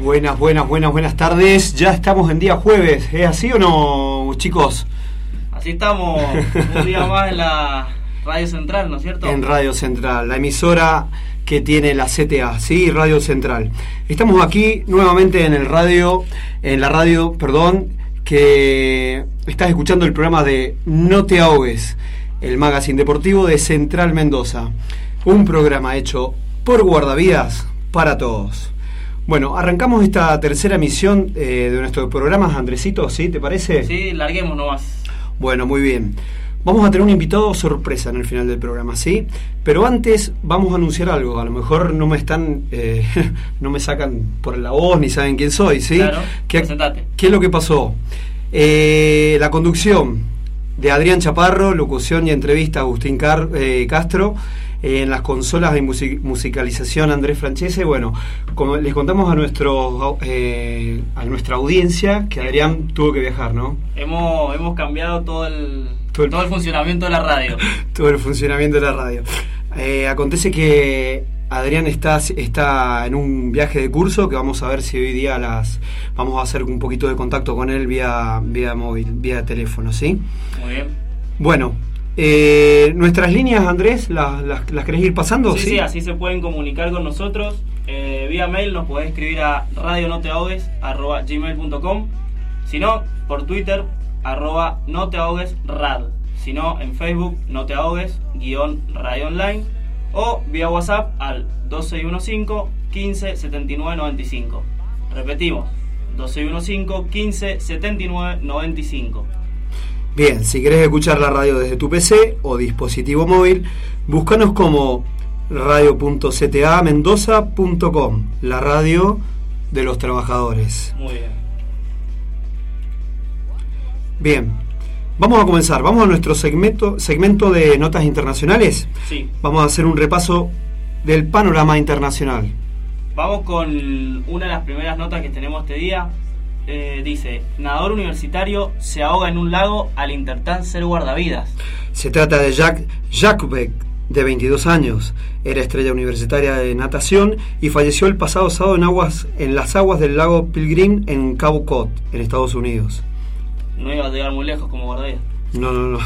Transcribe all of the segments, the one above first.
Buenas tardes. Ya estamos en día jueves. ¿Es así o no, chicos? Así estamos, un día más en la Radio Central, ¿no es cierto? En Radio Central, la emisora que tiene la CTA, ¿sí? Radio Central. Estamos aquí nuevamente en la radio, que estás escuchando el programa de No Te Ahogues, el magazine deportivo de Central Mendoza. Un programa hecho por guardavidas para todos. Bueno, arrancamos esta tercera emisión de nuestros programas, Andresito, ¿sí? ¿Te parece? Sí, larguemos nomás. Bueno, muy bien. Vamos a tener un invitado sorpresa en el final del programa, ¿sí? Pero antes vamos a anunciar algo. A lo mejor no me están, no me sacan por la voz ni saben quién soy, ¿sí? Claro, presentate. ¿Qué es lo que pasó? La conducción de Adrián Chaparro, locución y entrevista Agustín Castro. En las consolas de musicalización Andrés Francese. Bueno, como les contamos a nuestra audiencia que Adrián tuvo que viajar, ¿no? Hemos cambiado todo el funcionamiento de la radio. Todo el funcionamiento de la radio. Acontece que Adrián está en un viaje de curso que vamos a ver si hoy día vamos a hacer un poquito de contacto con él vía móvil, vía teléfono, ¿sí? Muy bien. Bueno, nuestras líneas, Andrés, ¿las querés ir pasando? Sí, así se pueden comunicar con nosotros. Vía mail nos podés escribir a radionoteahogues@gmail.com. Si no, por Twitter, @noteahoguesrad. Si no, en Facebook, noteahogues-radio online. O vía WhatsApp al 2615 15 79 95. Repetimos, 2615 15 79 95. Bien, si querés escuchar la radio desde tu PC o dispositivo móvil, búscanos como radio.ctamendoza.com, la radio de los trabajadores. Muy bien. Bien, vamos a comenzar. Vamos a nuestro segmento de notas internacionales. Sí. Vamos a hacer un repaso del panorama internacional. Vamos con una de las primeras notas que tenemos este día. Dice: nadador universitario se ahoga en un lago al intentar ser guardavidas. Se trata de Jack Jakubek, de 22 años. Era estrella universitaria de natación y falleció el pasado sábado en las aguas del lago Pilgrim en Cabo Cod, en Estados Unidos. No iba a llegar muy lejos como guardavidas. No.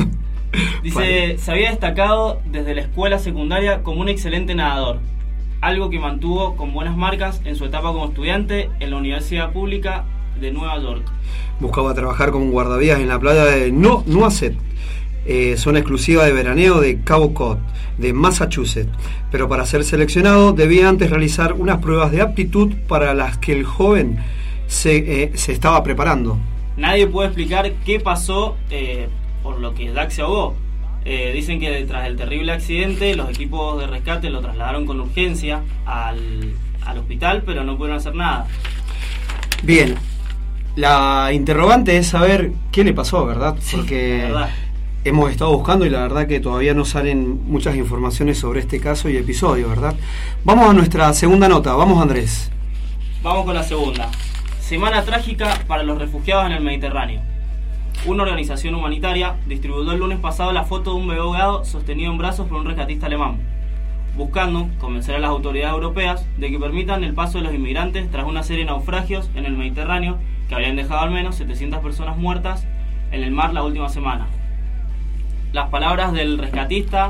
Dice: se había destacado desde la escuela secundaria como un excelente nadador, algo que mantuvo con buenas marcas en su etapa como estudiante en la Universidad Pública de Nueva York. Buscaba trabajar como guardavidas en la playa de Nuaset, zona exclusiva de veraneo de Cabo Cod, de Massachusetts, pero para ser seleccionado debía antes realizar unas pruebas de aptitud para las que el joven se estaba preparando. Nadie puede explicar qué pasó por lo que Jack se ahogó. Dicen que tras el terrible accidente los equipos de rescate lo trasladaron con urgencia al hospital, pero no pudieron hacer nada. Bien, la interrogante es saber qué le pasó, ¿verdad? Porque verdad. Hemos estado buscando y la verdad que todavía no salen muchas informaciones sobre este caso y episodio, ¿verdad? Vamos a nuestra segunda nota. Vamos, Andrés. Vamos con la segunda. Semana trágica para los refugiados en el Mediterráneo. Una organización humanitaria distribuyó el lunes pasado la foto de un bebé ahogado sostenido en brazos por un rescatista alemán, buscando convencer a las autoridades europeas de que permitan el paso de los inmigrantes tras una serie de naufragios en el Mediterráneo que habían dejado al menos 700 personas muertas en el mar la última semana. Las palabras del rescatista: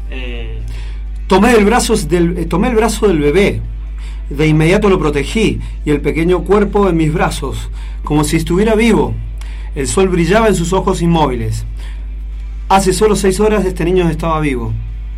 tomé el brazo del bebé, de inmediato lo protegí y el pequeño cuerpo en mis brazos, como si estuviera vivo. El sol brillaba en sus ojos inmóviles. Hace solo 6 horas este niño estaba vivo.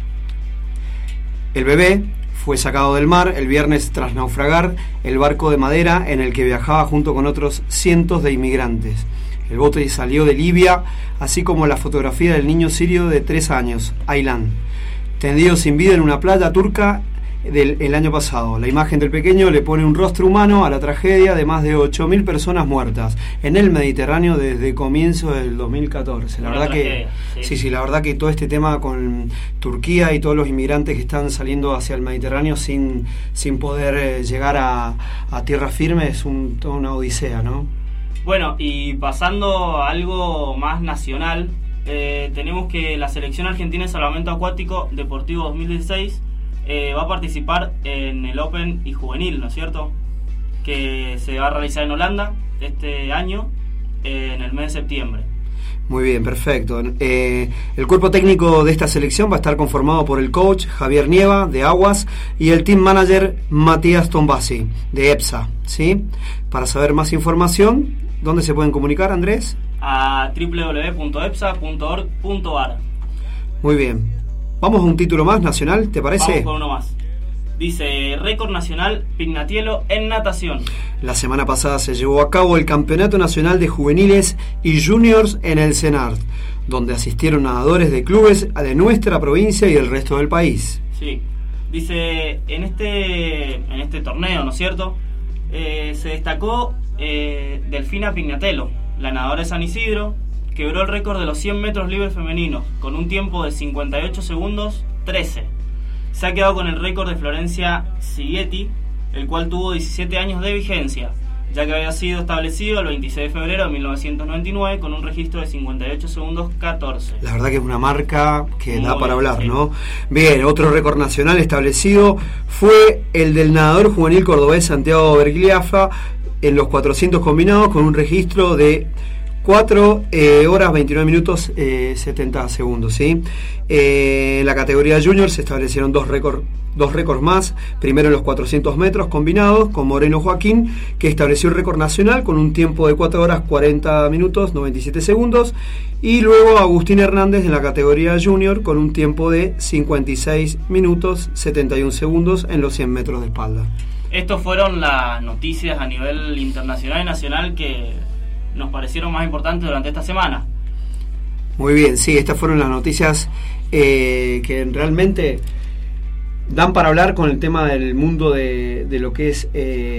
El bebé fue sacado del mar el viernes tras naufragar el barco de madera en el que viajaba junto con otros cientos de inmigrantes. El bote salió de Libia, así como la fotografía del niño sirio de 3 años, Aylan, tendido sin vida en una playa turca el año pasado. La imagen del pequeño le pone un rostro humano a la tragedia de más de 8.000 personas muertas en el Mediterráneo desde comienzo del 2014. La verdad que sí, la verdad que todo este tema con Turquía y todos los inmigrantes que están saliendo hacia el Mediterráneo sin poder llegar a tierra firme es toda una odisea, ¿no? Bueno, y pasando a algo más nacional, tenemos que la selección argentina de salvamento acuático deportivo 2016 va a participar en el Open y juvenil, ¿no es cierto? que se va a realizar en Holanda este año, en el mes de septiembre. Muy bien, perfecto. El cuerpo técnico de esta selección va a estar conformado por el coach Javier Nieva, de Aguas, y el team manager Matías Tombasi, de EPSA, ¿sí? Para saber más información, ¿dónde se pueden comunicar, Andrés? A www.epsa.org.ar. Muy bien. Vamos a un título más nacional, ¿te parece? Vamos con uno más. Dice, récord nacional Pignatielo en natación. La semana pasada se llevó a cabo el Campeonato Nacional de Juveniles y Juniors en el CENART, donde asistieron nadadores de clubes de nuestra provincia y el resto del país. Sí, dice, en este torneo, ¿no es cierto? Se destacó Delfina Pignatello, la nadadora de San Isidro, quebró el récord de los 100 metros libres femeninos, con un tiempo de 58 segundos 13. Se ha quedado con el récord de Florencia Sighetti, el cual tuvo 17 años de vigencia, ya que había sido establecido el 26 de febrero de 1999 con un registro de 58 segundos 14. La verdad que es una marca que Muy da para bien, hablar, sí. ¿no? Bien, otro récord nacional establecido fue el del nadador juvenil cordobés Santiago Bergliafa en los 400 combinados con un registro de 4 horas 29 minutos 70 segundos, ¿sí? En la categoría junior se establecieron dos récords más. Primero en los 400 metros combinados con Moreno Joaquín, que estableció el récord nacional con un tiempo de 4 horas 40 minutos 97 segundos. Y luego Agustín Hernández en la categoría junior con un tiempo de 56 minutos 71 segundos en los 100 metros de espalda. Estos fueron las noticias a nivel internacional y nacional que nos parecieron más importantes durante esta semana. Muy bien, sí, estas fueron las noticias que realmente dan para hablar con el tema del mundo de lo que es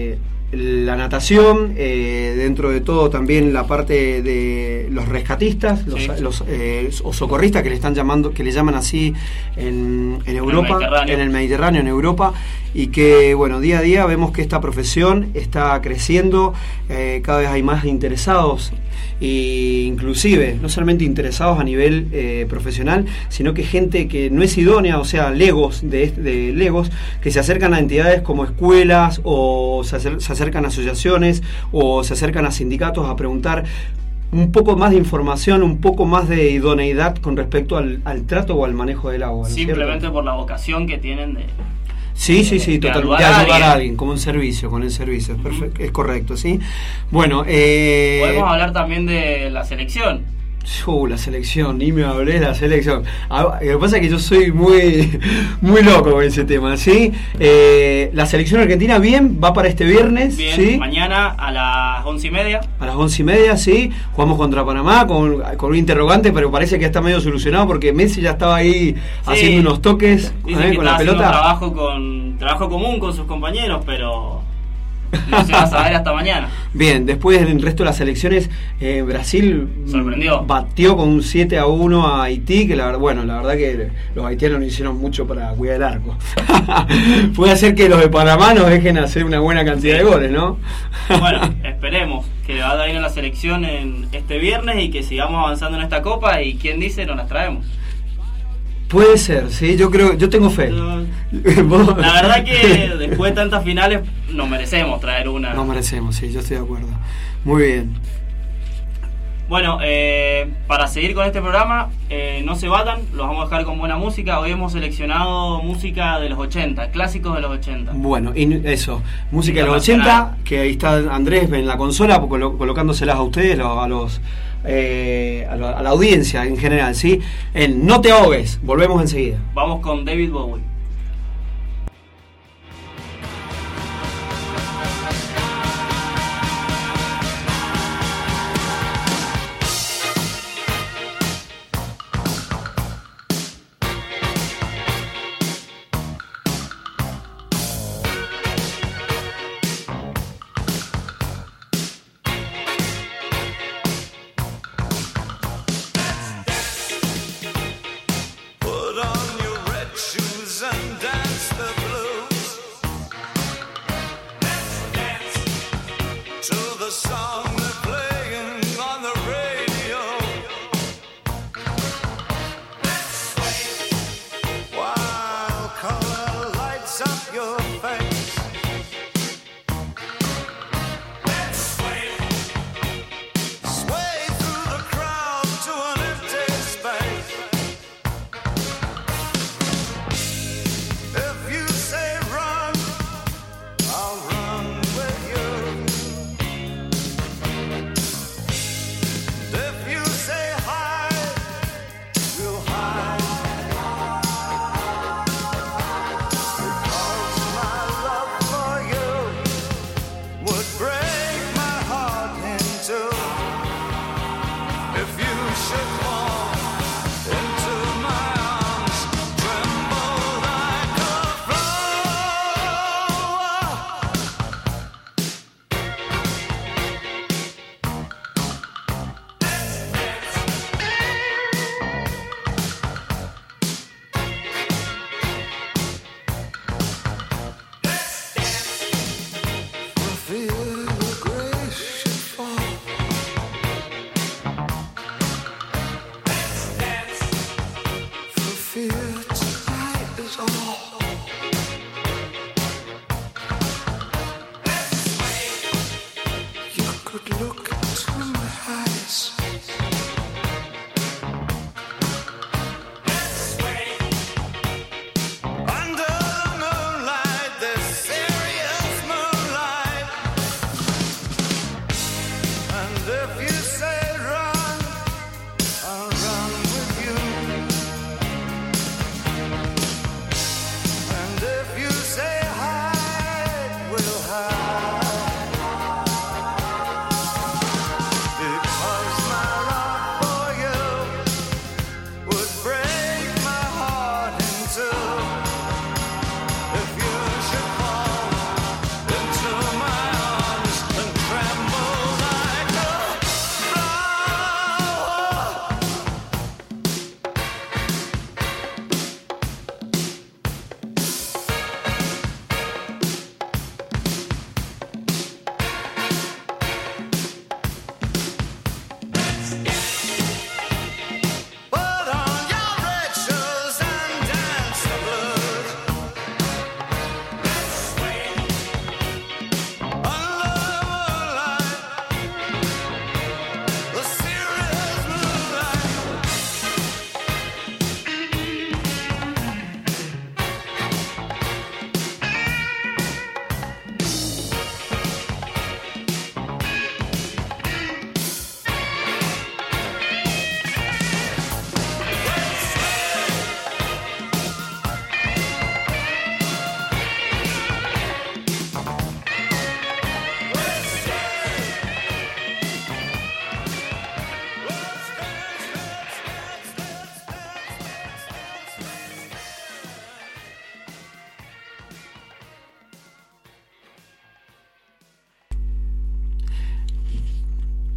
la natación, dentro de todo también la parte de los rescatistas, los o socorristas que le están llamando, que le llaman así en Europa, en el Mediterráneo, en Europa, y que bueno, día a día vemos que esta profesión está creciendo, cada vez hay más interesados, e inclusive no solamente interesados a nivel profesional, sino que gente que no es idónea, o sea, legos de legos que se acercan a entidades como escuelas o se acercan a asociaciones o se acercan a sindicatos a preguntar un poco más de información, un poco más de idoneidad con respecto al trato o al manejo del agua, ¿no? Simplemente ¿cierto? Por la vocación que tienen de... Sí, totalmente. De ayudar a alguien, como un servicio, con el servicio, perfecto, es correcto, ¿sí? Bueno, podemos hablar también de la selección. La selección, ni me hablé de la selección. Lo que pasa es que yo soy muy loco con ese tema, ¿sí? La selección argentina, bien, va para este viernes, bien, ¿sí? Mañana a las 11:30. A las 11:30, sí. Jugamos contra Panamá con un interrogante, pero parece que está medio solucionado porque Messi ya estaba ahí haciendo unos toques con la pelota. Trabajo común con sus compañeros, pero no se va a saber hasta mañana. Bien, después del resto de las selecciones, Brasil sorprendió, batió con un 7-1 a Haití, que la verdad que los haitianos no hicieron mucho para cuidar el arco. Puede ser que los de Panamá nos dejen hacer una buena cantidad de goles, ¿no? Bueno, esperemos que le vaya bien a la selección en este viernes y que sigamos avanzando en esta copa, y quién dice, nos las traemos. Puede ser, sí, yo tengo fe. La verdad que después de tantas finales nos merecemos traer una. Nos merecemos, sí, yo estoy de acuerdo. Muy bien. Bueno, para seguir con este programa, no se vayan, los vamos a dejar con buena música. Hoy hemos seleccionado música de los 80, clásicos de los 80. Bueno, y eso, música de los 80, que ahí está Andrés en la consola colocándoselas a ustedes, a la audiencia en general, ¿sí? En No te ahogues, volvemos enseguida. Vamos con David Bowie.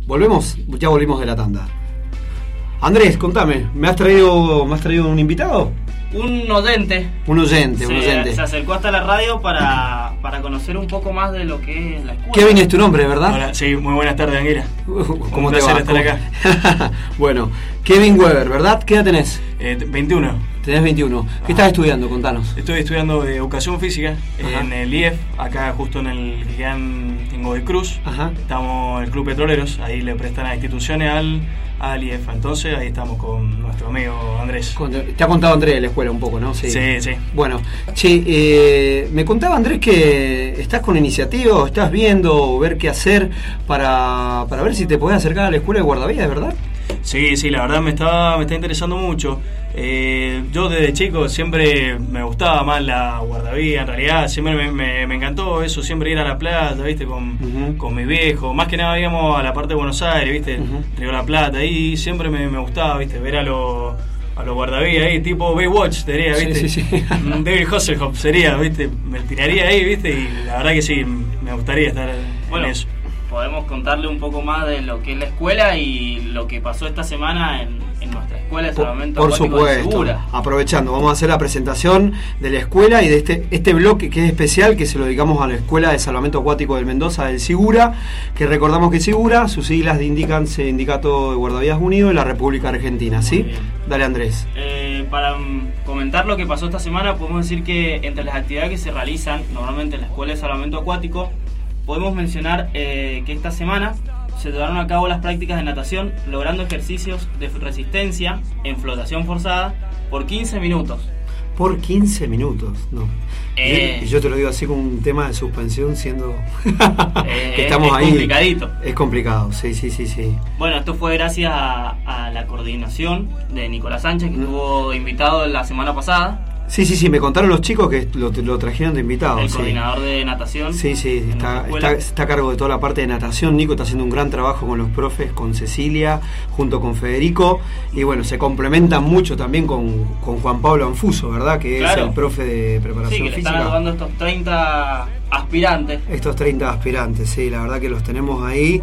Volvemos, ya volvimos de la tanda. Andrés, contame, ¿me has traído un invitado? Un oyente. Un oyente. Se acercó hasta la radio para conocer un poco más de lo que es la escuela. Kevin es tu nombre, ¿verdad? Hola, sí, muy buenas tardes, Anguila. ¿Cómo te va? Estar acá. Bueno, Kevin Weber, ¿verdad? ¿Qué edad tenés? 21. Tenés 21. ¿Qué estás estudiando? Contanos. Estoy estudiando educación física en el IEF, acá justo en el que quedan en Godoy Cruz. Ajá. Estamos en el Club Petroleros, ahí le prestan a instituciones al IEF. Entonces ahí estamos con nuestro amigo Andrés. Te ha contado Andrés de la escuela un poco, ¿no? Sí. Bueno, me contaba Andrés que estás con iniciativa, estás viendo ver qué hacer para ver si te podés acercar a la escuela de guardavidas, ¿verdad? Sí, la verdad me está interesando mucho. Yo desde chico siempre me gustaba más la guardavía, en realidad siempre me encantó eso, siempre ir a la playa, ¿viste? Con mi viejo, más que nada íbamos a la parte de Buenos Aires, ¿viste? Río La Plata, ahí siempre me gustaba, ¿viste? Ver a los guardavías ahí, tipo Baywatch sería, ¿viste? Sí. David Hasselhoff sería, ¿viste? Me tiraría ahí, ¿viste? Y la verdad que sí, me gustaría estar en eso. Podemos contarle un poco más de lo que es la escuela y lo que pasó esta semana en nuestra escuela de salvamento acuático de Segura. Aprovechando, vamos a hacer la presentación de la escuela y de este bloque que es especial, que se lo dedicamos a la Escuela de Salvamento Acuático del Mendoza, del Sigura, que recordamos que Sigura, sus siglas indican Sindicato de Guardavidas Unidos de la República Argentina, ¿sí? Dale, Andrés. Para comentar lo que pasó esta semana, podemos decir que entre las actividades que se realizan normalmente en la Escuela de Salvamento Acuático, podemos mencionar que esta semana se llevaron a cabo las prácticas de natación, logrando ejercicios de resistencia en flotación forzada por 15 minutos. Por 15 minutos, no. Y yo te lo digo así con un tema de suspensión, siendo que estamos ahí. Es complicadito. Es complicado, sí. Bueno, esto fue gracias a la coordinación de Nicolás Sánchez, que estuvo invitado la semana pasada. Sí, me contaron los chicos que lo trajeron de invitado. El coordinador de natación. Sí, está a cargo de toda la parte de natación. Nico está haciendo un gran trabajo con los profes, con Cecilia, junto con Federico. Y bueno, se complementan mucho también con Juan Pablo Anfuso, ¿verdad? Que claro. Es el profe de preparación física. Sí, que le están ayudando estos 30 aspirantes. Estos 30 aspirantes, sí, la verdad que los tenemos ahí.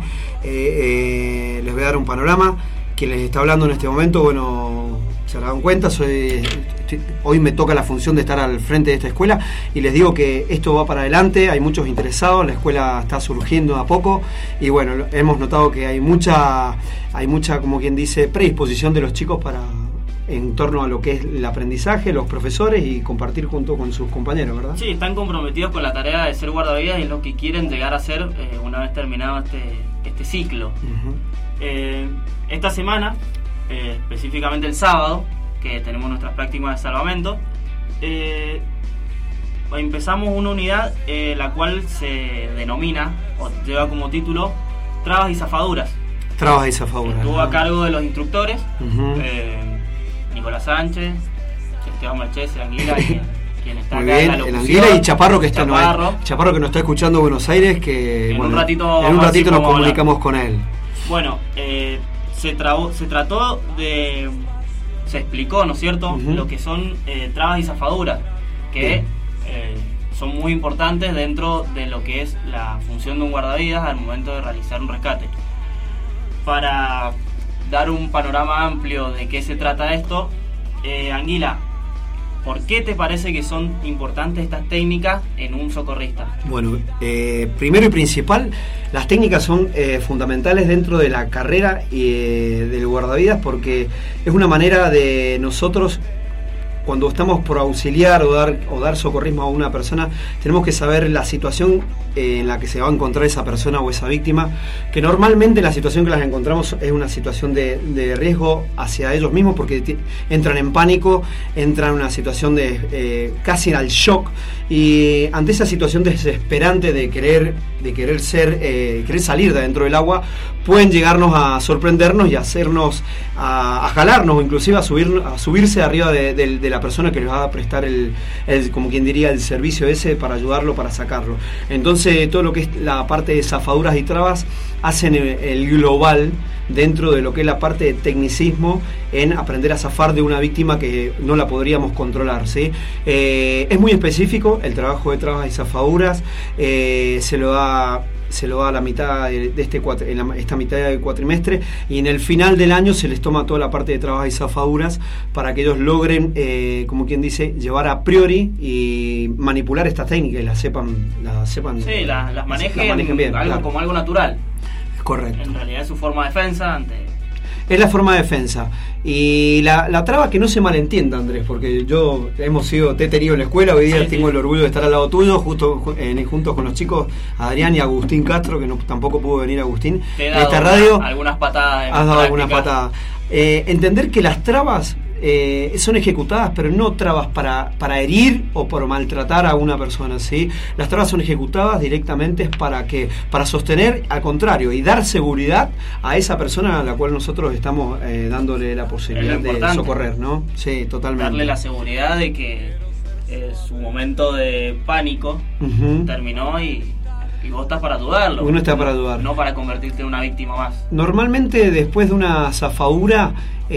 Les voy a dar un panorama. Quien les está hablando en este momento, bueno, se darán cuenta, hoy me toca la función de estar al frente de esta escuela y les digo que esto va para adelante, hay muchos interesados, la escuela está surgiendo a poco y bueno, hemos notado que hay mucha, como quien dice, predisposición de los chicos en torno a lo que es el aprendizaje, los profesores y compartir junto con sus compañeros, ¿verdad? Sí, están comprometidos con la tarea de ser guardavidas y es lo que quieren llegar a ser una vez terminado este ciclo. Esta semana, específicamente el sábado, que tenemos nuestras prácticas de salvamento, empezamos una unidad la cual se denomina o lleva como título Trabas y Zafaduras. Trabas y Zafaduras. Estuvo a cargo de los instructores, Nicolás Sánchez, Esteban Marchés, Anguila, quien está muy acá bien, en la locución. Anguila y Chaparro que está Chaparro que nos está escuchando en Buenos Aires, que en bueno, un ratito nos comunicamos con él. Bueno, se trató de... Se explicó, ¿no es cierto?, lo que son trabas y zafaduras, que son muy importantes dentro de lo que es la función de un guardavidas al momento de realizar un rescate. Para dar un panorama amplio de qué se trata esto, Anguila, ¿por qué te parece que son importantes estas técnicas en un socorrista? Bueno, primero y principal, las técnicas son fundamentales dentro de la carrera del guardavidas porque es una manera de nosotros, cuando estamos por auxiliar o dar socorrismo a una persona, tenemos que saber la situación en la que se va a encontrar esa persona o esa víctima, que normalmente la situación que las encontramos es una situación de riesgo hacia ellos mismos porque entran en pánico, entran en una situación de casi al shock, y ante esa situación desesperante de querer salir de dentro del agua, pueden llegarnos a sorprendernos y hacernos a jalarnos o inclusive a subirse arriba de la persona que les va a prestar como quien diría el servicio ese para ayudarlo, para sacarlo. Entonces todo lo que es la parte de zafaduras y trabas hacen el global dentro de lo que es la parte de tecnicismo en aprender a zafar de una víctima que no la podríamos controlar, ¿sí? Es muy específico el trabajo de trabas y zafaduras, se se lo da a la mitad de esta mitad del cuatrimestre, y en el final del año se les toma toda la parte de trabajo y zafaduras para que ellos logren, como quien dice, llevar a priori y manipular estas técnicas y las sepan sí, las manejen bien, como algo natural. Correcto. En realidad es su forma de defensa Es la forma de defensa. Y la traba, que no se malentienda, Andrés, porque te he tenido en la escuela, hoy día tengo el orgullo de estar al lado tuyo, juntos con los chicos, Adrián y Agustín Castro, que tampoco pudo venir Agustín. Te he dado esta radio algunas patadas. Has dado algunas patadas. Entender que las trabas son ejecutadas, pero no trabas para herir o por maltratar a una persona, ¿sí? Las trabas son ejecutadas directamente para sostener, al contrario, y dar seguridad a esa persona a la cual nosotros estamos dándole la posibilidad de socorrer, ¿no? Sí, totalmente. Darle la seguridad de que su momento de pánico terminó y vos estás para ayudarlo. Uno está para ayudar. No para convertirte en una víctima más. Normalmente, después de una zafadura,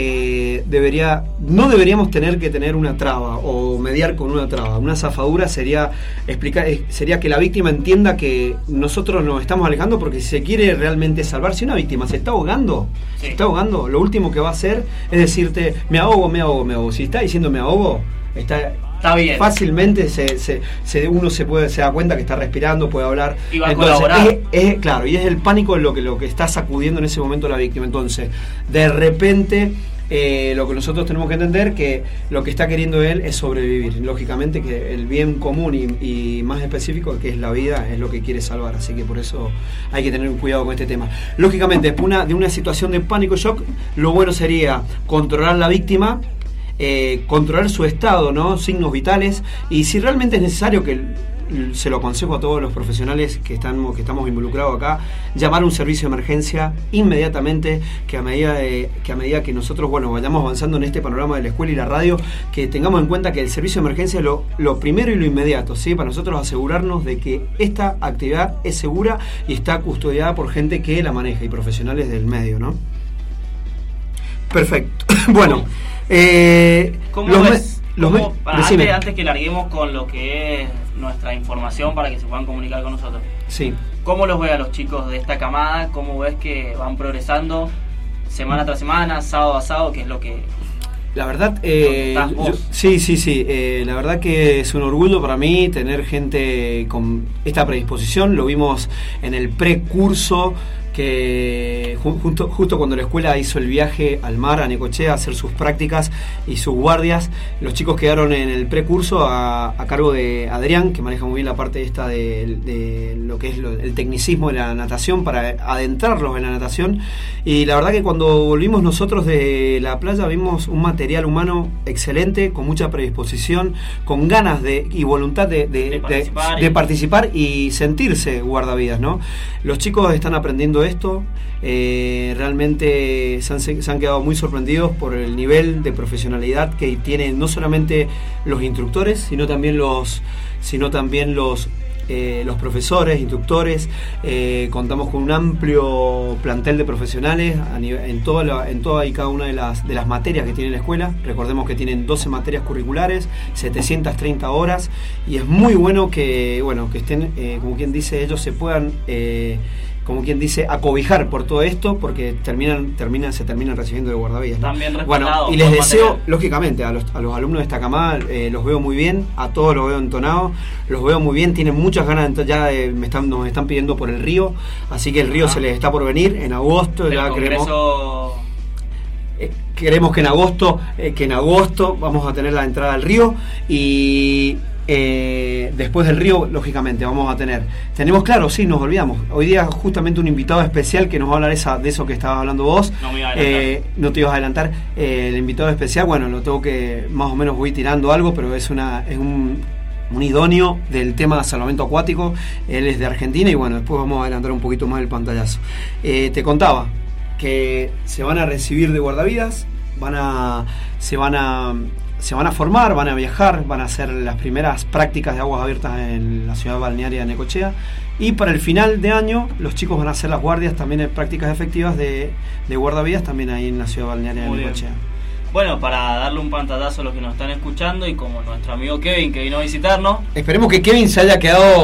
no deberíamos tener que tener una traba o mediar con una traba. Una zafadura sería que la víctima entienda que nosotros nos estamos alejando, porque si se quiere realmente salvar, si una víctima se está ahogando, lo último que va a hacer es decirte, me ahogo. Si está diciendo me ahogo, está bien. Fácilmente uno se da cuenta que está respirando, puede hablar. Y va a colaborar. Claro, y es el pánico lo que está sacudiendo en ese momento a la víctima. Entonces, de repente, lo que nosotros tenemos que entender, que lo que está queriendo él es sobrevivir. Lógicamente que el bien común y más específico, que es la vida, es lo que quiere salvar. Así que por eso hay que tener cuidado con este tema. Lógicamente, después de una situación de pánico shock, lo bueno sería controlar la víctima, controlar su estado, ¿no? Signos vitales, y si realmente es necesario, que se lo aconsejo a todos los profesionales que estamos involucrados acá, llamar a un servicio de emergencia inmediatamente, que a medida que nosotros vayamos avanzando en este panorama de la escuela y la radio, que tengamos en cuenta que el servicio de emergencia es lo primero y lo inmediato, ¿sí? Para nosotros asegurarnos de que esta actividad es segura y está custodiada por gente que la maneja y profesionales del medio, ¿no? Perfecto. Bueno, ¿cómo ves? Antes que larguemos con lo que es nuestra información para que se puedan comunicar con nosotros. Sí. ¿Cómo los ves a los chicos de esta camada? ¿Cómo ves que van progresando semana tras semana, sábado a sábado? ¿Qué es lo que...? La verdad, la verdad que es un orgullo para mí tener gente con esta predisposición. Lo vimos en el precurso, que justo cuando la escuela hizo el viaje al mar, a Necochea, a hacer sus prácticas y sus guardias, los chicos quedaron en el precurso a cargo de Adrián, que maneja muy bien la parte esta de lo que es el tecnicismo de la natación, para adentrarlos en la natación. Y la verdad que cuando volvimos nosotros de la playa, vimos un material humano excelente, con mucha predisposición, con ganas y voluntad de participar y sentirse guardavidas, ¿no? Los chicos están aprendiendo esto, realmente se han quedado muy sorprendidos por el nivel de profesionalidad que tienen no solamente los instructores, sino también los profesores, instructores. Contamos con un amplio plantel de profesionales en toda y cada una de las materias que tiene la escuela. Recordemos que tienen 12 materias curriculares, 730 horas, y es muy bueno que estén, como quien dice, ellos se puedan como quien dice, acobijar por todo esto, porque se terminan recibiendo de guardavidas, ¿no? También y les deseo, lógicamente, a los alumnos de esta camada, los veo muy bien, a todos los veo entonados, los veo muy bien, tienen muchas ganas, nos están pidiendo por el río, así que el río se les está por venir en agosto. Ya queremos que en agosto vamos a tener la entrada al río, y después del río, lógicamente, tenemos claro, sí, nos olvidamos. Hoy día justamente un invitado especial que nos va a hablar de eso que estabas hablando vos. No te ibas a adelantar. El invitado especial, lo tengo que, más o menos voy tirando algo, pero es un idóneo del tema de salvamento acuático. Él es de Argentina y después vamos a adelantar un poquito más el pantallazo. Te contaba que se van a recibir de guardavidas, se van a formar, van a viajar, van a hacer las primeras prácticas de aguas abiertas en la ciudad balnearia de Necochea, y para el final de año los chicos van a hacer las guardias también en prácticas efectivas de guardavidas también ahí en la ciudad balnearia de Necochea. Bueno, para darle un pantallazo a los que nos están escuchando, y como nuestro amigo Kevin, que vino a visitarnos, esperemos que Kevin se haya quedado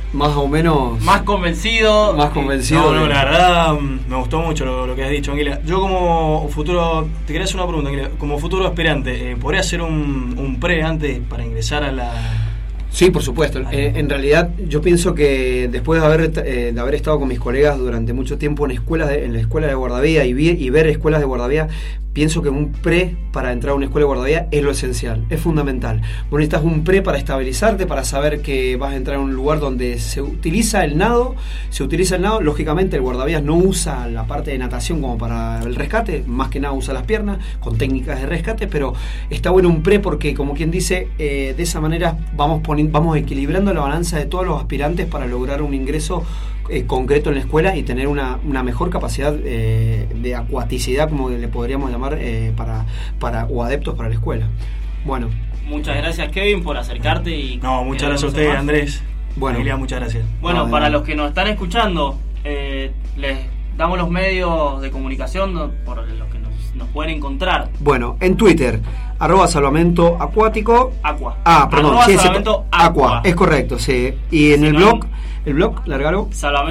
más o menos... Más convencido. No, la verdad me gustó mucho lo que has dicho, Anguila. Yo como futuro, te quería hacer una pregunta, Anguila. Como futuro aspirante, ¿podría hacer un pre antes para ingresar a la...? Sí, por supuesto. En realidad, yo pienso que después de haber estado con mis colegas durante mucho tiempo en la escuela de guardavía y ver escuelas de guardavía, pienso que un pre para entrar a una escuela de guardavía es lo esencial, es fundamental. Vos necesitas un pre para estabilizarte, para saber que vas a entrar a un lugar donde se utiliza el nado. Lógicamente el guardavías no usa la parte de natación como para el rescate, más que nada usa las piernas con técnicas de rescate, pero está bueno un pre porque, como quien dice, de esa manera vamos equilibrando la balanza de todos los aspirantes para lograr un ingreso concreto en la escuela y tener una mejor capacidad de acuaticidad, como le podríamos llamar, o adeptos para la escuela. Bueno. Muchas gracias, Kevin, por acercarte y... No, muchas gracias a usted, Andrés. Bueno, Emilia, muchas gracias. Bueno, para los que nos están escuchando, les damos los medios de comunicación por los que nos pueden encontrar. Bueno, en Twitter, @salvamento acuático. Aqua. Perdón, sí, salvamento aqua. Es correcto, sí. Y en el blog, largalo.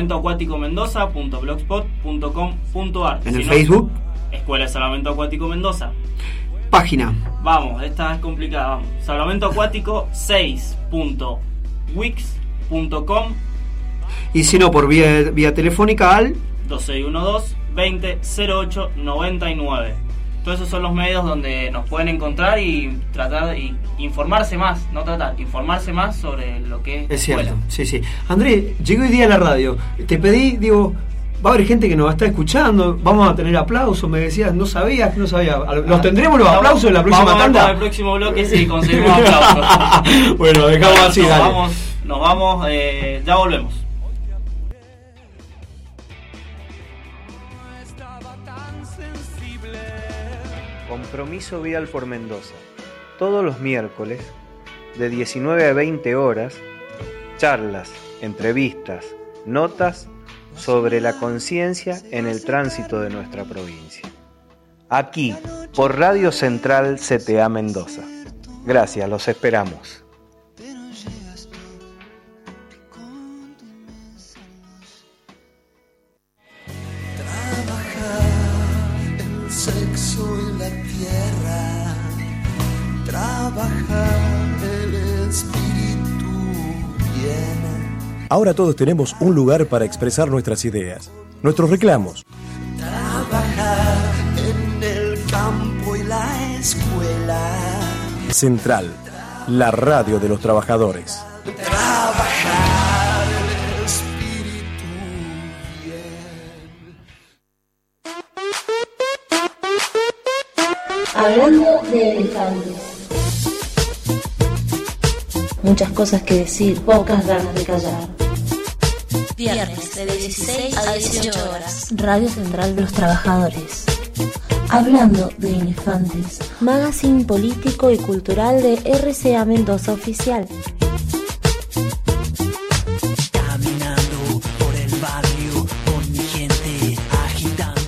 salvamentoacuaticomendoza.blogspot.com.ar. En el Facebook. Escuela de Salvamento Acuático Mendoza. Página. Vamos, esta es complicada, vamos. salvamentoacuático6.wix.com. Y si no, por vía telefónica al 2612-2008-99. Todos esos son los medios donde nos pueden encontrar y tratar y informarse más, informarse más sobre lo que es cierto, escuela. sí. Andrés, llegué hoy día a la radio, te pedí, va a haber gente que nos va a estar escuchando, vamos a tener aplausos, me decías, no sabía. ¿Los tendremos los aplausos en la próxima tanda? Vamos al próximo bloque si conseguimos aplausos. Bueno, dejamos así, nos vamos, ya volvemos. Compromiso Vial por Mendoza. Todos los miércoles, de 19 a 20 horas, charlas, entrevistas, notas sobre la conciencia en el tránsito de nuestra provincia. Aquí, por Radio Central CTA Mendoza. Gracias, los esperamos. Ahora todos tenemos un lugar para expresar nuestras ideas, nuestros reclamos. Trabajar en el campo y la escuela. Central, la radio de los trabajadores. Trabajar el espíritu bien. Hablando de elefantes. Muchas cosas que decir, pocas ganas de callar. Viernes de 16 a 18 horas. Radio Central de los Trabajadores. Hablando de elefantes. Magazine político y cultural de RCA Mendoza Oficial. Caminando por el barrio con mi gente agitando.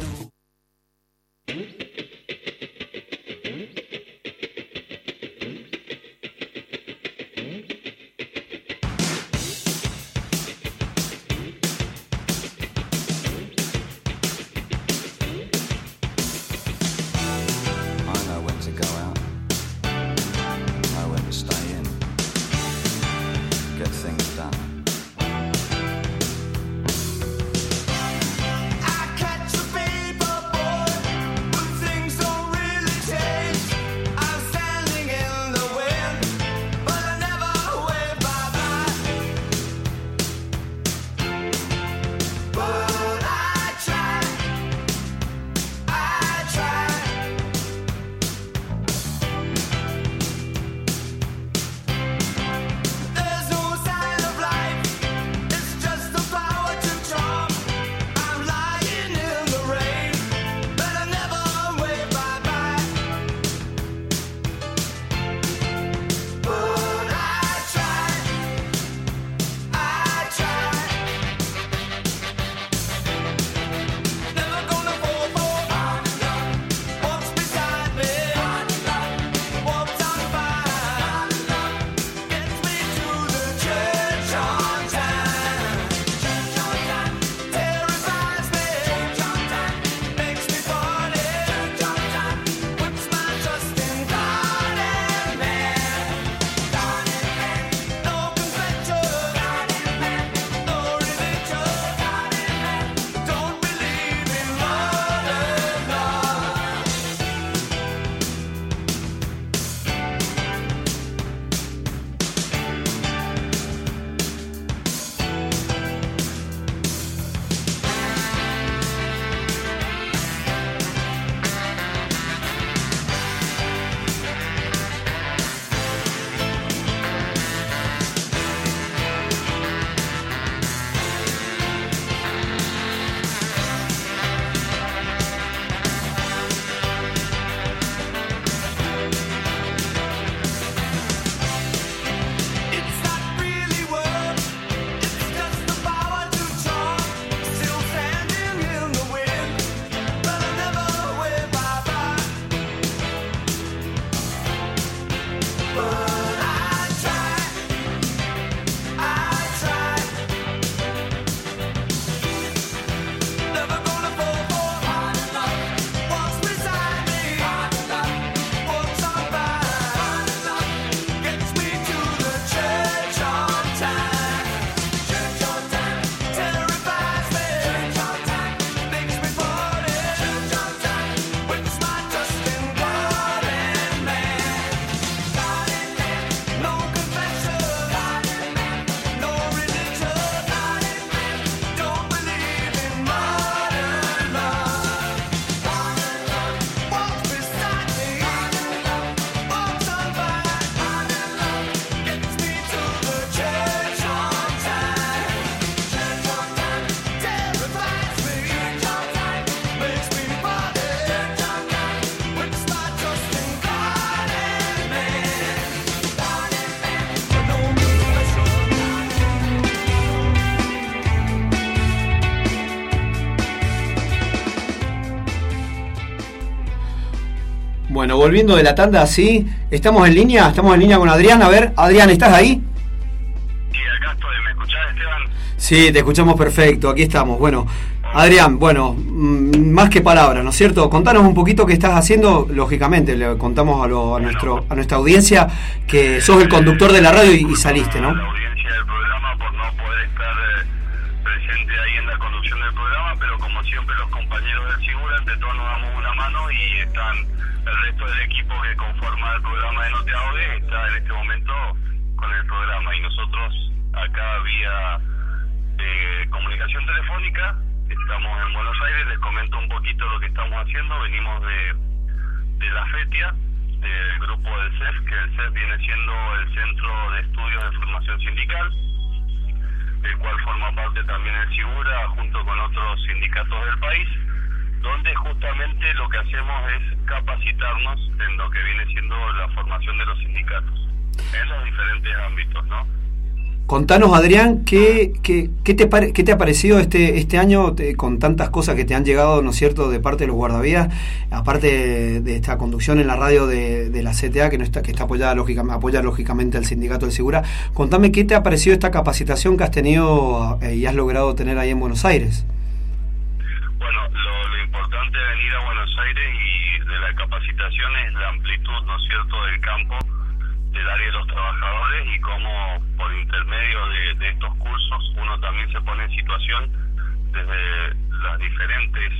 Bueno, volviendo de la tanda, sí, estamos en línea con Adrián. A ver, Adrián, ¿estás ahí? Sí, acá estoy. ¿Me escuchás, Esteban? Sí, te escuchamos perfecto, aquí estamos. Bueno, Adrián, bueno, más que palabras, ¿no es cierto? Contanos un poquito qué estás haciendo. Lógicamente, le contamos a nuestra audiencia que sos el conductor de la radio y saliste, ¿no? La audiencia del programa por no poder estar presente ahí en la conducción del programa, pero como siempre los compañeros del Sigura, entre todos nos damos una mano y están el resto del equipo que conforma el programa de No Te Ahogues, está en este momento con el programa y nosotros acá vía comunicación telefónica. Estamos en Buenos Aires, les comento un poquito lo que estamos haciendo. Venimos de la FETIA, del grupo del CEF, que el CEF viene siendo el Centro de Estudios de Formación Sindical, del cual forma parte también el SIGURA, junto con otros sindicatos del país, donde justamente lo que hacemos es capacitarnos en lo que viene siendo la formación de los sindicatos, en los diferentes ámbitos, ¿no? Contanos, Adrián, ¿qué te ha parecido este año con tantas cosas que te han llegado, ¿no es cierto?, de parte de los guardavías, aparte de esta conducción en la radio de la CTA, que está apoya lógicamente al sindicato del Sigura. Contame, ¿qué te ha parecido esta capacitación que has tenido y has logrado tener ahí en Buenos Aires? Bueno, lo importante de venir a Buenos Aires y de la capacitación es la amplitud, ¿no es cierto?, del campo, del área de los trabajadores y cómo por intermedio de estos cursos uno también se pone en situación desde las diferentes,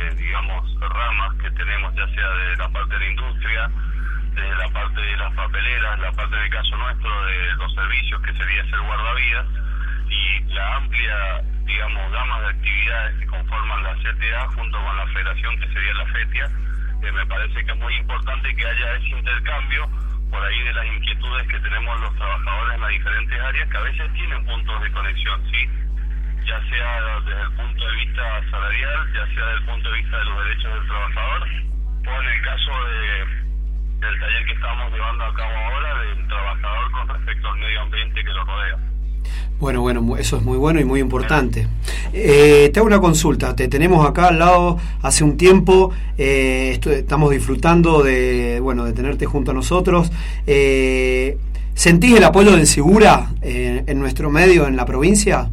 ramas que tenemos, ya sea de la parte de la industria, desde la parte de las papeleras, la parte del caso nuestro de los servicios, que sería ser guardavías, y la amplia, gama de actividades que conforman la CTA junto con la federación, que sería la FETIA. Me parece que es muy importante que haya ese intercambio por ahí de las inquietudes que tenemos los trabajadores en las diferentes áreas, que a veces tienen puntos de conexión, ¿sí? Ya sea desde el punto de vista salarial, ya sea desde el punto de vista de los derechos del trabajador, o en el caso del taller que estamos llevando a cabo ahora, del trabajador con respecto al medio ambiente que lo rodea. Bueno, eso es muy bueno y muy importante. Te hago una consulta. Te tenemos acá al lado hace un tiempo. Estamos disfrutando de tenerte junto a nosotros. ¿Sentís el apoyo del Sigura en nuestro medio, en la provincia?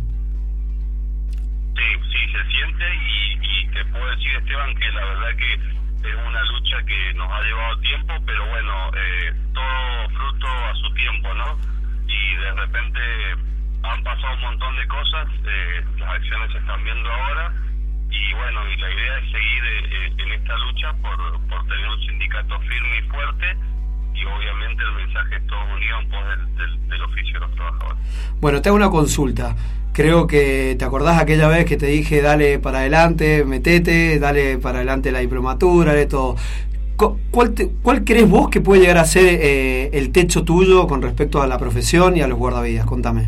Sí, se siente y te puedo decir, Esteban, que la verdad que es una lucha que nos ha llevado tiempo, pero bueno, todo fruto a su tiempo, ¿no? Y de repente han pasado un montón de cosas, las acciones se están viendo ahora y bueno, y la idea es seguir en esta lucha por tener un sindicato firme y fuerte y obviamente el mensaje es todos unidos en pos del oficio de los trabajadores. Bueno, te hago una consulta. Creo que te acordás aquella vez que te dije dale para adelante, metete, dale para adelante la diplomatura, de todo. ¿Cuál crees vos que puede llegar a ser el techo tuyo con respecto a la profesión y a los guardavidas? Contame.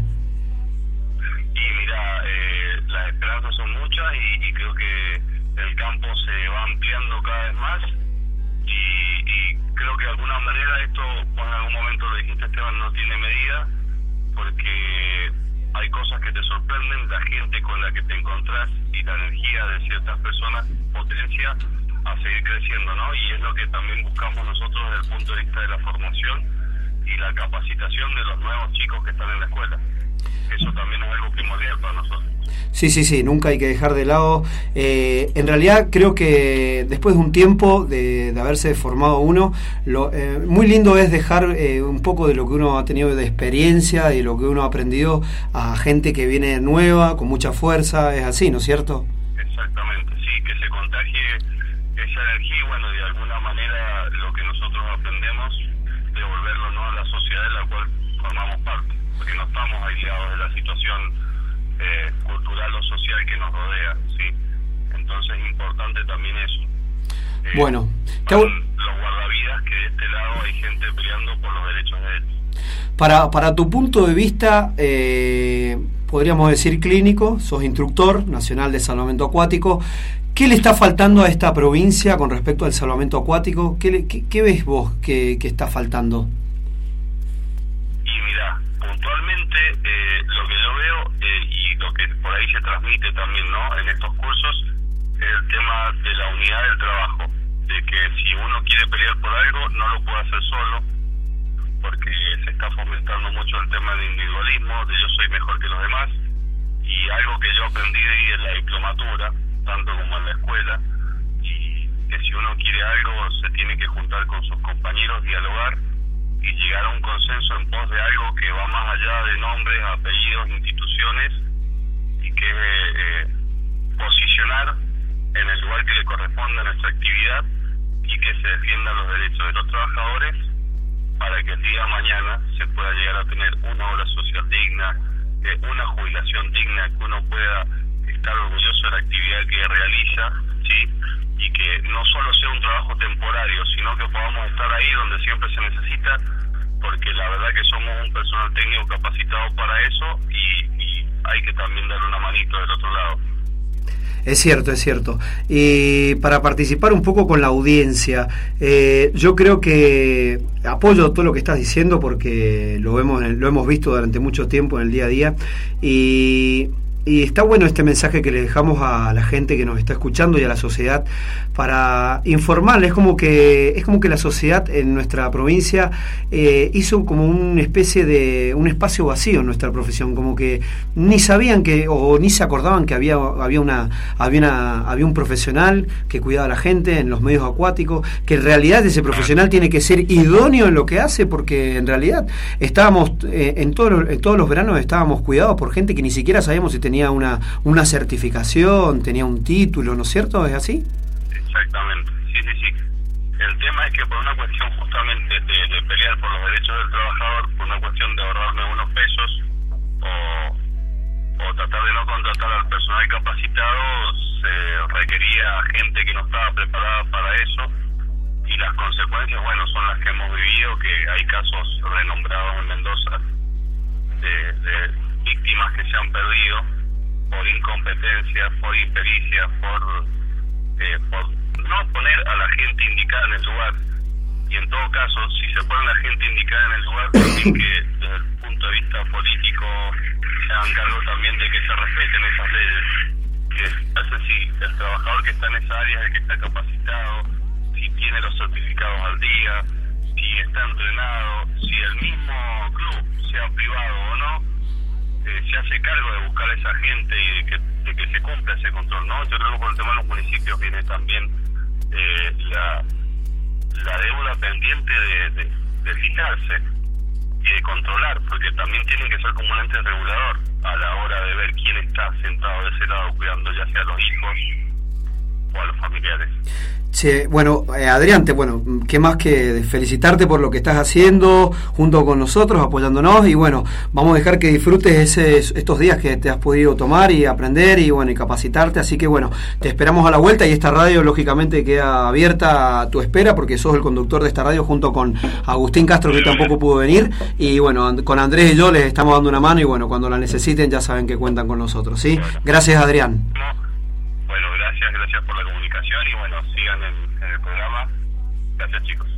Las esperanzas son muchas y creo que el campo se va ampliando cada vez más y creo que de alguna manera esto, en algún momento lo dijiste, Esteban, no tiene medida porque hay cosas que te sorprenden, la gente con la que te encontrás y la energía de ciertas personas potencia a seguir creciendo, ¿no? Y es lo que también buscamos nosotros desde el punto de vista de la formación y la capacitación de los nuevos chicos que están en la escuela. Eso también es algo primordial para nosotros. Sí, nunca hay que dejar de lado. En realidad creo que después de un tiempo de haberse formado uno, muy lindo es dejar un poco de lo que uno ha tenido de experiencia y lo que uno ha aprendido a gente que viene nueva, con mucha fuerza, es así, ¿no es cierto? Exactamente, sí, que se contagie esa energía y bueno, de alguna manera lo que nosotros aprendemos, devolverlo, ¿no?, a la sociedad de la cual formamos parte, porque no estamos aislados de la situación cultural o social que nos rodea, ¿sí? Entonces es importante también eso. Bueno, los guardavidas, que de este lado hay gente peleando por los derechos de ellos. Para tu punto de vista, podríamos decir clínico, sos instructor nacional de salvamento acuático. ¿Qué le está faltando a esta provincia con respecto al salvamento acuático? ¿Qué ves vos que está faltando? Y mira, puntualmente lo que yo veo y lo que por ahí se transmite también, ¿no?, en estos cursos, es el tema de la unidad del trabajo. de que si uno quiere pelear por algo, no lo puede hacer solo, porque se está fomentando mucho el tema del individualismo, de yo soy mejor que los demás, y algo que yo aprendí en la diplomatura, tanto como en la escuela, y que si uno quiere algo, se tiene que juntar con sus compañeros, dialogar, y llegar a un consenso en pos de algo que va más allá de nombres, apellidos, instituciones, y que posicionar en el lugar que le corresponde a nuestra actividad y que se defiendan los derechos de los trabajadores para que el día de mañana se pueda llegar a tener una obra social digna, una jubilación digna, que uno pueda estar orgulloso de la actividad que realiza, ¿sí? Y que no solo sea un trabajo temporario, sino que podamos estar ahí donde siempre se necesita, porque la verdad que somos un personal técnico capacitado para eso y hay que también darle una manito del otro lado. Es cierto, es cierto. Y para participar un poco con la audiencia, yo creo que apoyo todo lo que estás diciendo porque lo hemos visto durante mucho tiempo en el día a día y está bueno este mensaje que le dejamos a la gente que nos está escuchando y a la sociedad para informarles. Es como que la sociedad en nuestra provincia hizo como una especie de un espacio vacío en nuestra profesión, como que ni sabían o ni se acordaban que había un profesional que cuidaba a la gente en los medios acuáticos, que en realidad ese profesional tiene que ser idóneo en lo que hace, porque en realidad estábamos en todos los veranos estábamos cuidados por gente que ni siquiera sabíamos si tenía una certificación, tenía un título, ¿no es cierto? ¿Es así? Exactamente, sí. El tema es que por una cuestión justamente de pelear por los derechos del trabajador, por una cuestión de ahorrarme unos pesos o tratar de no contratar al personal capacitado, se requería gente que no estaba preparada para eso, y las consecuencias, bueno, son las que hemos vivido, que hay casos renombrados en Mendoza de víctimas que se han perdido por incompetencia, por impericia, por no poner a la gente indicada en el lugar, y en todo caso, si se pone a la gente indicada en el lugar, también que desde el punto de vista político se hagan cargo también de que se respeten esas leyes, que hace si el trabajador que está en esa área es el que está capacitado, si tiene los certificados al día, si está entrenado, si el mismo club, sea privado o no, se hace cargo de buscar a esa gente y de que se cumpla ese control, ¿no? Yo creo que por el tema de los municipios viene también la deuda pendiente de fijarse y de controlar, porque también tienen que ser como un ente regulador a la hora de ver quién está sentado de ese lado cuidando ya sea a los hijos o a los familiares. Che, bueno, Adrián, qué más que felicitarte por lo que estás haciendo junto con nosotros, apoyándonos, y bueno, vamos a dejar que disfrutes estos días que te has podido tomar y aprender y bueno, y capacitarte, así que bueno, te esperamos a la vuelta, y esta radio lógicamente queda abierta a tu espera porque sos el conductor de esta radio junto con Agustín Castro, que tampoco pudo venir, y bueno, con Andrés y yo les estamos dando una mano, y bueno, cuando la necesiten ya saben que cuentan con nosotros, ¿sí? Gracias, Adrián. Bueno, gracias por la comunicación y bueno, sigan en el programa. Gracias, chicos.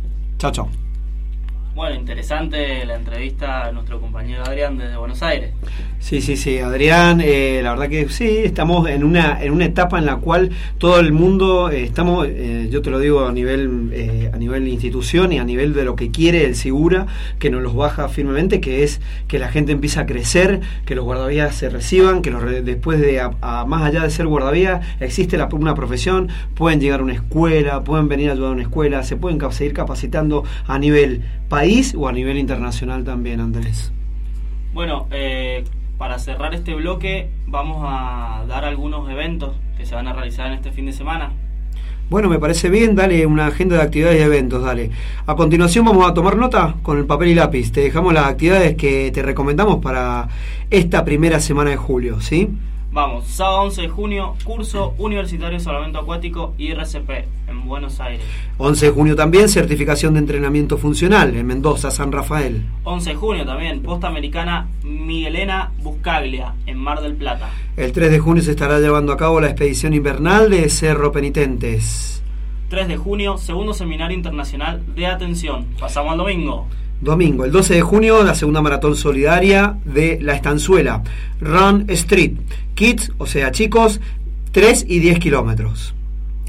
Chao. Bueno, interesante la entrevista a nuestro compañero Adrián desde Buenos Aires. Sí, Adrián, la verdad que sí, estamos en una etapa en la cual todo el mundo estamos, yo te lo digo a nivel institución y a nivel de lo que quiere el Sigura, que nos los baja firmemente, que es que la gente empieza a crecer, que los guardavías se reciban, que después de más allá de ser guardavías existe una profesión, pueden llegar a una escuela, pueden venir a ayudar a una escuela, se pueden seguir capacitando a nivel país o a nivel internacional también, Andrés. Bueno, para cerrar este bloque vamos a dar algunos eventos que se van a realizar en este fin de semana. Bueno, me parece bien, dale una agenda de actividades y eventos, dale. A continuación vamos a tomar nota con el papel y lápiz. Te dejamos las actividades que te recomendamos para esta primera semana de julio, ¿sí? Vamos, sábado 11 de junio, curso universitario de salvamento acuático IRCP en Buenos Aires. 11 de junio también, certificación de entrenamiento funcional en Mendoza, San Rafael. 11 de junio también, posta americana Miguelena Buscaglia en Mar del Plata. El 3 de junio se estará llevando a cabo la expedición invernal de Cerro Penitentes. 3 de junio, segundo seminario internacional de atención. Pasamos al domingo. Domingo, el 12 de junio, la segunda maratón solidaria de La Estanzuela, Run Street. Kids, o sea chicos, 3 y 10 kilómetros.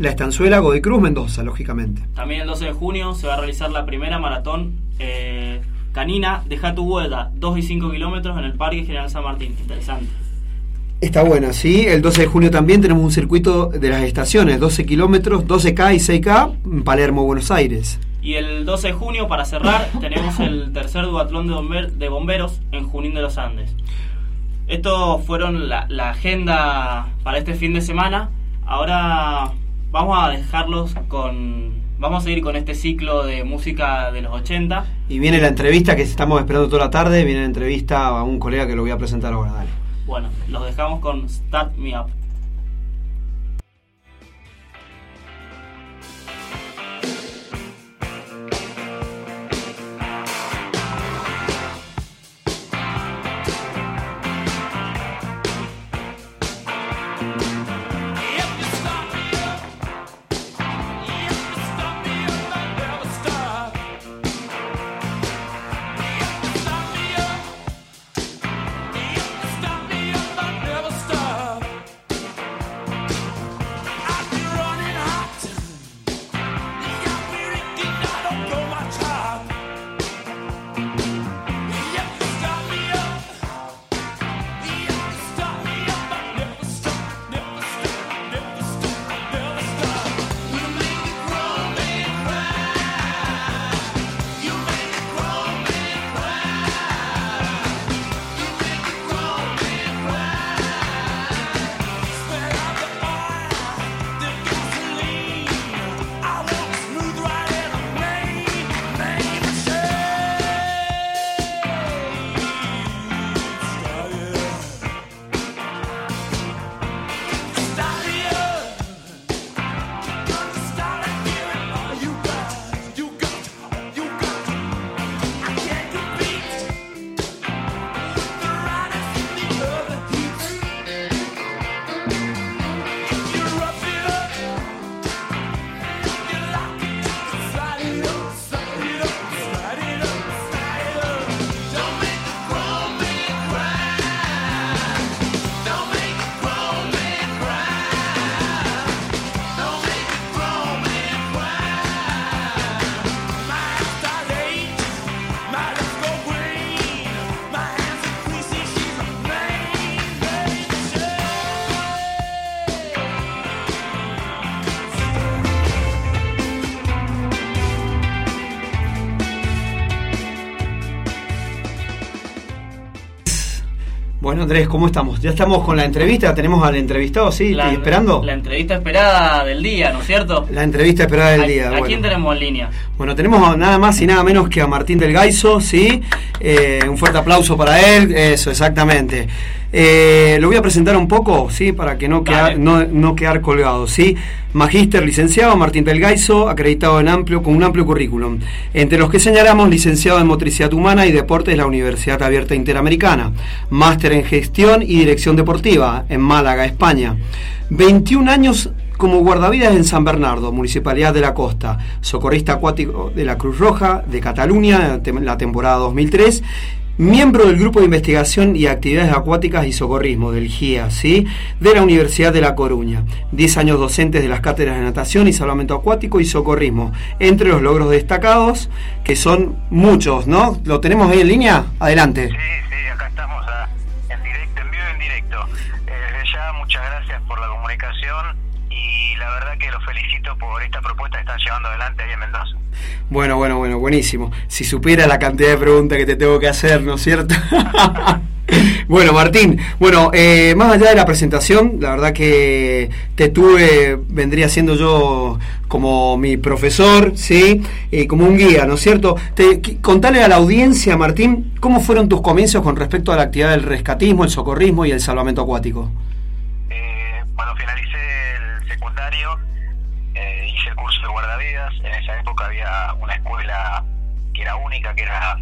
La Estanzuela, Godoy Cruz, Mendoza, lógicamente. También el 12 de junio se va a realizar la primera maratón canina Deja tu vuelta, 2 y 5 kilómetros en el Parque General San Martín. Interesante. Está buena, sí. El 12 de junio también tenemos un circuito de las estaciones, 12 kilómetros, 12K y 6K, en Palermo, Buenos Aires. Y el 12 de junio, para cerrar, tenemos el tercer duatlón de bomberos en Junín de los Andes. Estos fueron la agenda para este fin de semana. Ahora vamos a dejarlos vamos a seguir con este ciclo de música de los 80. Y viene la entrevista que estamos esperando toda la tarde. Viene la entrevista a un colega que lo voy a presentar ahora. Dale. Bueno, los dejamos con Start Me Up. Bueno, Andrés, ¿cómo estamos? Ya estamos con la entrevista, tenemos al entrevistado, ¿sí? ¿Estoy esperando? La entrevista esperada del día, ¿no es cierto? La entrevista esperada del día. ¿A quién tenemos en línea? Bueno, tenemos nada más y nada menos que a Martín del Gaizo, ¿sí? Un fuerte aplauso para él, eso, exactamente. Lo voy a presentar un poco, ¿sí? Para que no quedar colgado, ¿sí? Magíster, licenciado, Martín del Gaizo, acreditado con un amplio currículum. Entre los que señalamos, licenciado en Motricidad Humana y Deportes de la Universidad Abierta Interamericana. Máster en Gestión y Dirección Deportiva en Málaga, España. 21 años como guardavidas en San Bernardo, Municipalidad de la Costa. Socorrista acuático de la Cruz Roja de Cataluña, la temporada 2003. Miembro del Grupo de Investigación y Actividades Acuáticas y Socorrismo, del GIA, ¿sí? De la Universidad de La Coruña. 10 años docentes de las cátedras de natación y salvamento acuático y socorrismo. Entre los logros destacados, que son muchos, ¿no? ¿Lo tenemos ahí en línea? Adelante. Sí, acá estamos en directo, en vivo y en directo. Desde ya, muchas gracias por la comunicación y la verdad que los felicito por esta propuesta que están llevando adelante ahí en Mendoza. Bueno, buenísimo. Si supiera la cantidad de preguntas que te tengo que hacer, ¿no es cierto? Bueno, Martín, más allá de la presentación, la verdad que vendría siendo yo como mi profesor, ¿sí? Como un guía, ¿no es cierto? Contale a la audiencia, Martín, ¿cómo fueron tus comienzos con respecto a la actividad del rescatismo, el socorrismo y el salvamento acuático? Cuando finalicé el secundario, hice el curso de guardavidas. En esa época había una escuela que era única, que era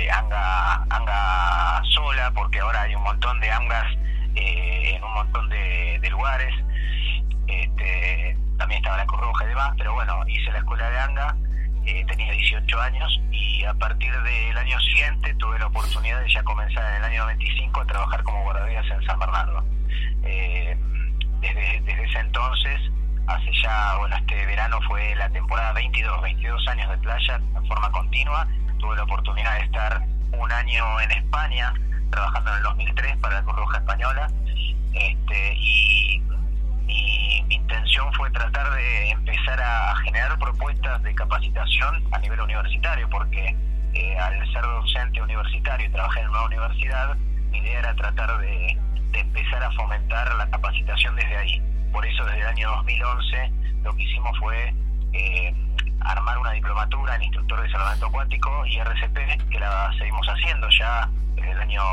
Anga sola, porque ahora hay un montón de Angas en un montón de lugares. También estaba la Cruz Roja y demás, pero bueno, hice la escuela de Anga, tenía 18 años y a partir del año siguiente tuve la oportunidad de ya comenzar en el año 95 a trabajar como guardavidas en San Bernardo. Desde ese entonces hace ya, bueno, este verano fue la temporada 22 años de playa en forma continua. Tuve la oportunidad de estar un año en España, trabajando en el 2003 para la Cruz Roja Española, y mi intención fue tratar de empezar a generar propuestas de capacitación a nivel universitario, porque al ser docente universitario y trabajar en una universidad, mi idea era tratar de empezar a fomentar la capacitación desde ahí. Por eso desde el año 2011 lo que hicimos fue armar una diplomatura en instructor de salvamento acuático y RCP, que la seguimos haciendo ya desde el año,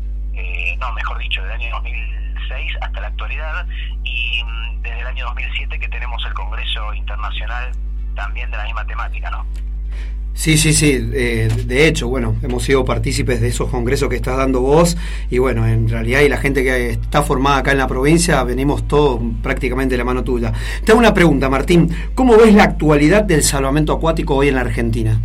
desde el año 2006 hasta la actualidad, y desde el año 2007 que tenemos el Congreso Internacional también de la misma temática, ¿no? Sí, de hecho, bueno, hemos sido partícipes de esos congresos que estás dando vos, y bueno, en realidad, y la gente que está formada acá en la provincia, venimos todos prácticamente de la mano tuya. Te hago una pregunta, Martín, ¿cómo ves la actualidad del salvamento acuático hoy en la Argentina?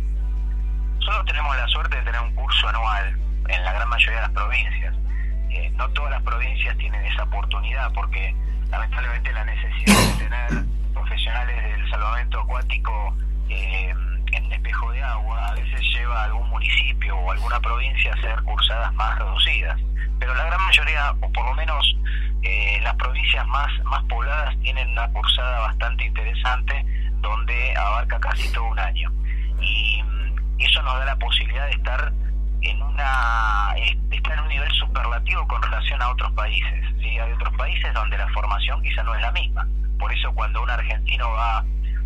Nosotros tenemos la suerte de tener un curso anual en la gran mayoría de las provincias. No todas las provincias tienen esa oportunidad, porque lamentablemente la necesidad de tener profesionales del salvamento acuático en un espejo de agua a veces lleva a algún municipio o alguna provincia a hacer cursadas más reducidas, pero la gran mayoría, o por lo menos las provincias más pobladas, tienen una cursada bastante interesante donde abarca casi todo un año, y eso nos da la posibilidad de estar en un nivel superlativo con relación a otros países, ¿sí? Hay otros países donde la formación quizá no es la misma, por eso cuando un argentino va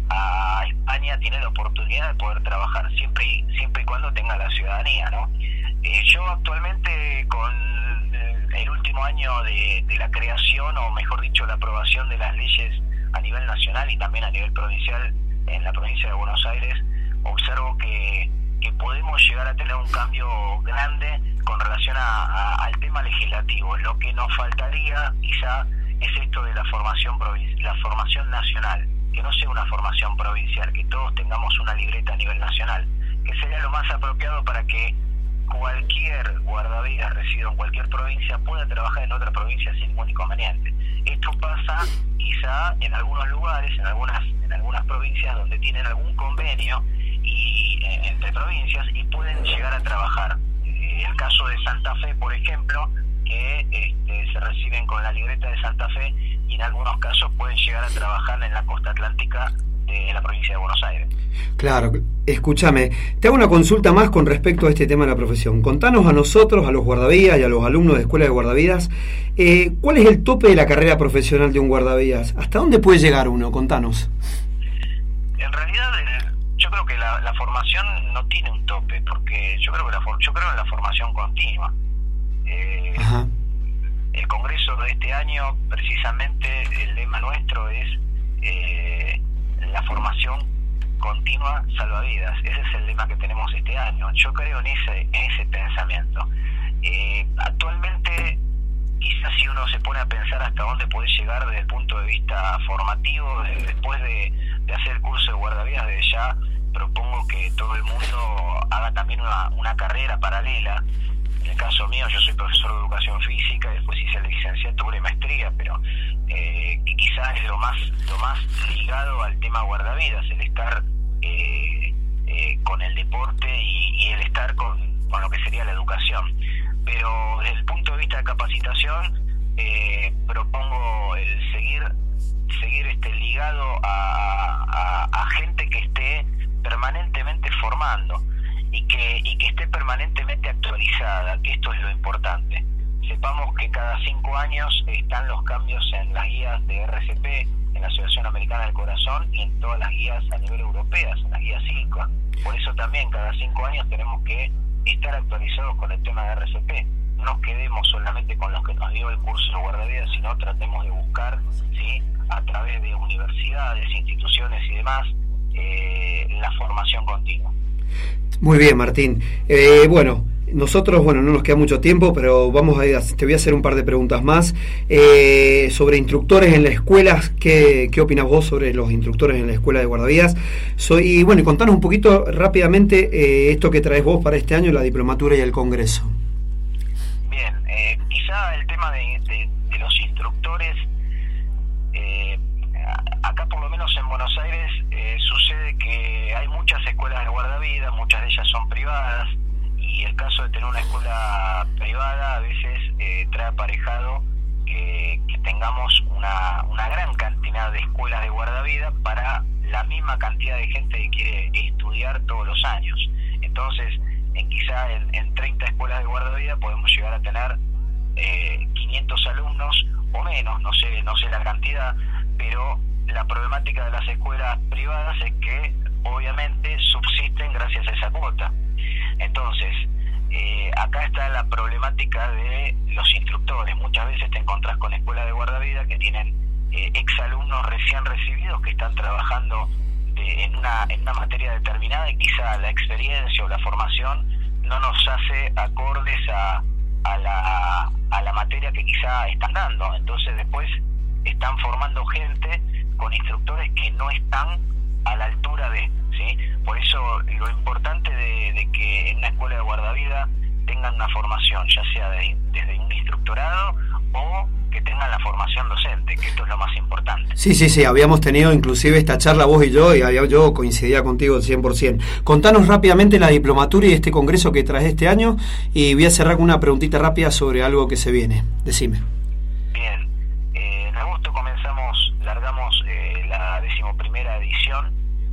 a España tiene la oportunidad de poder trabajar siempre y cuando tenga la ciudadanía, ¿no? Yo actualmente, con el último año de la creación, o mejor dicho, la aprobación de las leyes a nivel nacional y también a nivel provincial en la provincia de Buenos Aires, observo que podemos llegar a tener un cambio grande con relación al tema legislativo. Lo que nos faltaría quizá es esto de la formación nacional, que no sea una formación provincial, que todos tengamos una libreta a nivel nacional, que sería lo más apropiado para que cualquier guardavidas resida en cualquier provincia pueda trabajar en otra provincia sin ningún inconveniente. Esto pasa quizá en algunos lugares, en algunas provincias donde tienen algún convenio entre provincias y pueden llegar a trabajar. El caso de Santa Fe, por ejemplo, que se reciben con la libreta de Santa Fe y en algunos casos pueden llegar a trabajar en la costa atlántica de la provincia de Buenos Aires. Claro, escúchame, te hago una consulta más con respecto a este tema de la profesión. Contanos a nosotros, a los guardavidas y a los alumnos de escuela de guardavidas, ¿cuál es el tope de la carrera profesional de un guardavidas? ¿Hasta dónde puede llegar uno? Contanos. En realidad, yo creo que la formación no tiene un tope, porque yo creo en la formación continua. El congreso de este año, precisamente, el lema nuestro es la formación continua salvavidas. Ese es el lema que tenemos este año. Yo creo en ese pensamiento. Actualmente, quizás si uno se pone a pensar hasta dónde puede llegar desde el punto de vista formativo, después de hacer el curso de guardavidas, desde ya propongo que todo el mundo haga también una carrera paralela. En el caso mío, yo soy profesor de educación física y después hice la licenciatura y maestría, pero quizás es lo más ligado al tema guardavidas, el estar con el deporte y el estar con lo que sería la educación. Pero desde el punto de vista de capacitación, propongo el seguir ligado a gente que esté permanentemente formando y que esté permanentemente actualizada, que esto es lo importante. Sepamos que cada 5 años están los cambios en las guías de RCP, en la Asociación Americana del Corazón, y en todas las guías a nivel europeas, en las guías ILCA. Por eso también cada 5 años tenemos que estar actualizados con el tema de RCP. No nos quedemos solamente con los que nos dio el curso de guardavidas, sino tratemos de buscar, ¿sí?, a través de universidades, instituciones y demás, la formación continua. Muy bien, Martín. Nosotros, no nos queda mucho tiempo, pero te voy a hacer un par de preguntas más sobre instructores en las escuelas. ¿Qué opinas vos sobre los instructores en la escuela de guardavidas? Y contanos un poquito rápidamente esto que traes vos para este año, la diplomatura y el congreso. Bien, quizá el tema de los instructores, acá por lo menos en Buenos Aires sucede que hay muchas escuelas de guardavida, muchas de ellas son privadas, y el caso de tener una escuela privada a veces trae aparejado que tengamos una gran cantidad de escuelas de guardavida para la misma cantidad de gente que quiere estudiar todos los años. Entonces, quizá en 30 escuelas de guardavida podemos llegar a tener 500 alumnos o menos, no sé la cantidad, pero la problemática de las escuelas privadas es que obviamente subsisten gracias a esa cuota. Entonces, acá está la problemática de los instructores. Muchas veces te encontrás con escuelas de guardavida que tienen exalumnos recién recibidos que están trabajando en una materia determinada, y quizá la experiencia o la formación no nos hace acordes a la materia que quizá están dando. Entonces después están formando gente con instructores que no están a la altura de, ¿sí? Por eso lo importante de que en una escuela de guardavida tengan una formación, ya sea desde un instructorado o que tengan la formación docente, que esto es lo más importante. Sí, habíamos tenido inclusive esta charla vos y yo coincidía contigo 100%. Contanos rápidamente la diplomatura y este congreso que traes este año, y voy a cerrar con una preguntita rápida sobre algo que se viene. Decime. Bien, en agosto largamos la 11ª edición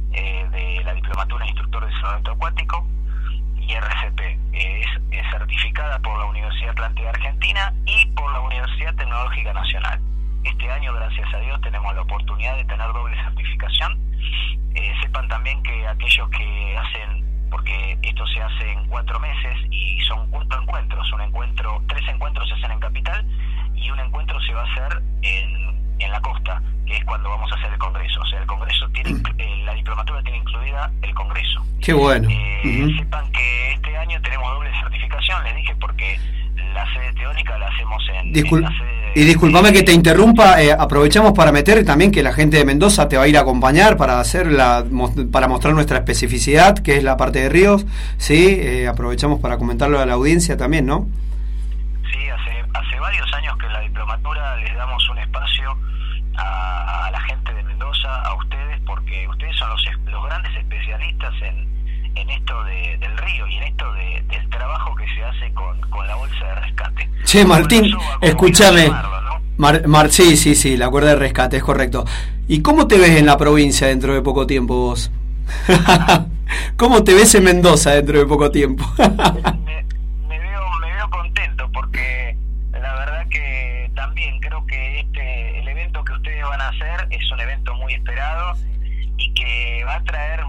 de la diplomatura en instructor de salvamento acuático, y RCP es certificada por la Universidad Atlántida Argentina y por la Universidad Tecnológica Nacional. Este año, gracias a Dios, tenemos la oportunidad de tener doble certificación. Sepan también que aquellos que hacen, porque esto se hace en 4 meses y son 4 encuentros, 3 encuentros se hacen en Capital y un encuentro se va a hacer en la costa, que es cuando vamos a hacer el congreso. O sea, el congreso tiene, la diplomatura tiene incluida el congreso. Qué bueno. Sepan que este año tenemos doble certificación, les dije, porque la sede teórica la hacemos en la sede. Y discúlpame que te interrumpa, aprovechamos para meter también que la gente de Mendoza te va a ir a acompañar para para mostrar nuestra especificidad, que es la parte de ríos, ¿sí? Aprovechamos para comentarlo a la audiencia también, ¿no? Sí, hace varios años que en la diplomatura les damos un espacio a la gente de Mendoza, a ustedes, porque ustedes son los grandes especialistas en esto del río y en esto del trabajo que se hace con la bolsa de rescate. Che, Martín, escúchame. Sí, la cuerda de rescate, es correcto. ¿Y cómo te ves en la provincia dentro de poco tiempo vos? ¿Cómo te ves en Mendoza dentro de poco tiempo? me veo contento, porque la verdad que también creo que el evento que ustedes van a hacer es un evento muy esperado y que va a traer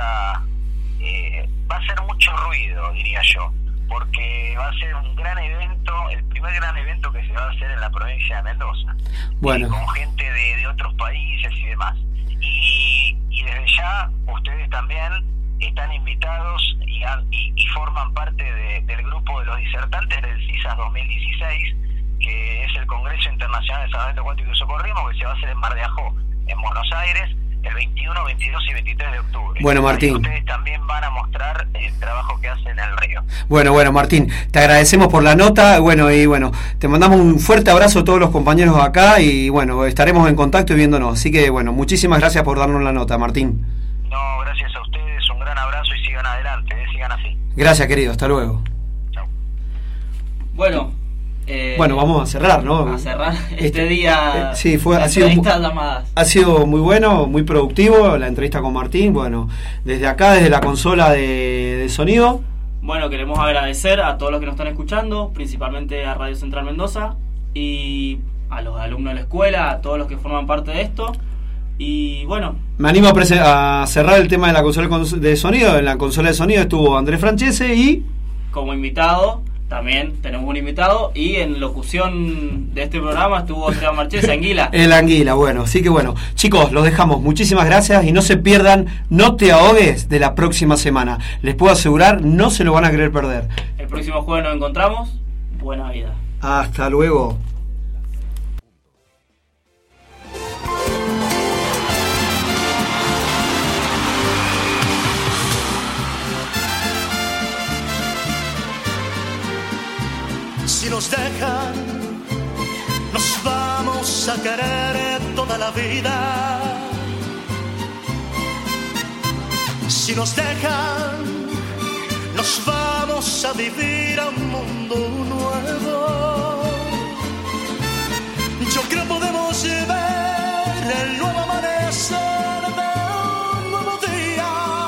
va a ser mucho ruido, diría yo, porque va a ser un gran evento, el primer gran evento que se va a hacer en la provincia de Mendoza. Bueno. Con gente de otros países y demás. Y desde ya ustedes también están invitados y forman parte del grupo de los disertantes del CISAS 2016, que es el Congreso Internacional de Salvamento Acuático y Socorrismo, que se va a hacer en Mar de Ajó, en Buenos Aires, el 21, 22 y 23 de octubre. Bueno, Martín. Ustedes también van a mostrar el trabajo que hacen en el río. Bueno, Martín, te agradecemos por la nota, te mandamos un fuerte abrazo a todos los compañeros acá y estaremos en contacto y viéndonos. Así que muchísimas gracias por darnos la nota, Martín. No, gracias a ustedes, un gran abrazo y sigan adelante, sigan así. Gracias, querido, hasta luego. Chao. Bueno, vamos a cerrar, ¿no? A cerrar este día. Sí, ha sido muy bueno, muy productivo la entrevista con Martín. Desde acá, desde la consola de sonido. Queremos agradecer a todos los que nos están escuchando, principalmente a Radio Central Mendoza y a los alumnos de la escuela, a todos los que forman parte de esto. Y me animo a cerrar el tema de la consola de sonido. En la consola de sonido estuvo Andrés Francese y como invitado también tenemos un invitado, y en locución de este programa estuvo Esteban Marchese, Anguila. El Anguila, así que chicos, los dejamos, muchísimas gracias y no se pierdan No te ahogues de la próxima semana. Les puedo asegurar, no se lo van a querer perder. El próximo jueves nos encontramos. Buena vida. Hasta luego. Si nos dejan, nos vamos a querer toda la vida. Si nos dejan, nos vamos a vivir a un mundo nuevo. Yo creo podemos ver el nuevo amanecer de un nuevo día.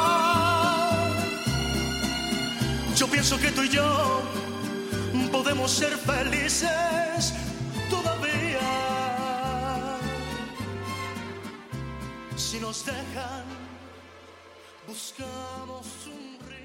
Yo pienso que tú y yo podemos ser felices todavía. Si nos dejan, buscamos un río.